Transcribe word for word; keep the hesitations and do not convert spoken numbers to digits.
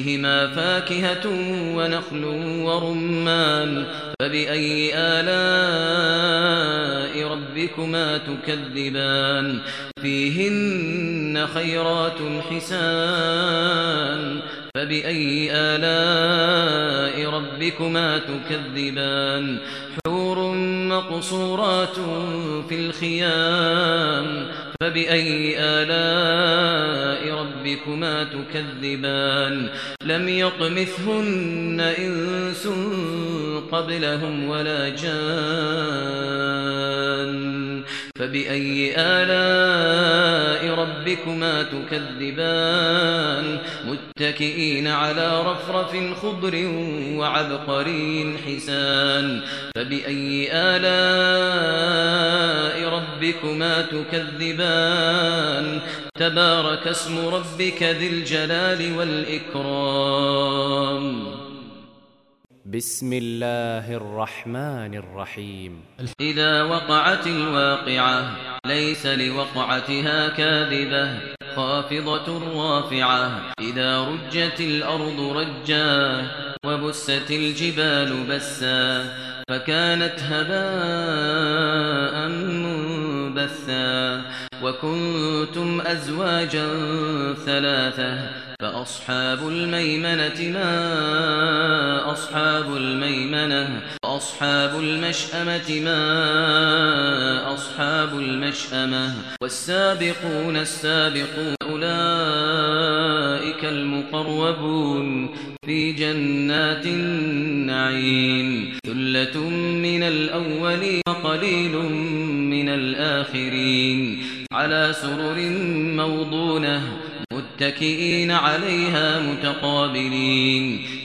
فيهما فاكهة ونخل ورمان فبأي آلاء ربكما تكذبان فيهن خيرات حسان فبأي آلاء ربكما تكذبان حور مقصورات في الخيام فبأي آلاء ربكما تكذبان لم يطمثهن إنس قبلهم ولا جان فبأي آلاء ربكما تكذبان متكئين على رفرف خضر وعبقري حسان فبأي آلاء ربكما تكذبان تبارك اسم ربك ذي الجلال والإكرام بسم الله الرحمن الرحيم إذا وقعت الواقعة ليس لوقعتها كاذبة خافضة رافعة إذا رجت الأرض رجا وبست الجبال بسا فكانت هباء منبثا وكنتم أزواجا ثلاثة فأصحاب الميمنة ما أصحاب الميمنة وأصحاب المشأمة ما أصحاب المشأمة والسابقون السابقون أولئك المقربون في جنات النعيم ثلة من الأولين وقليل من الآخرين على سرر موضونة متكئين عليها متقابلين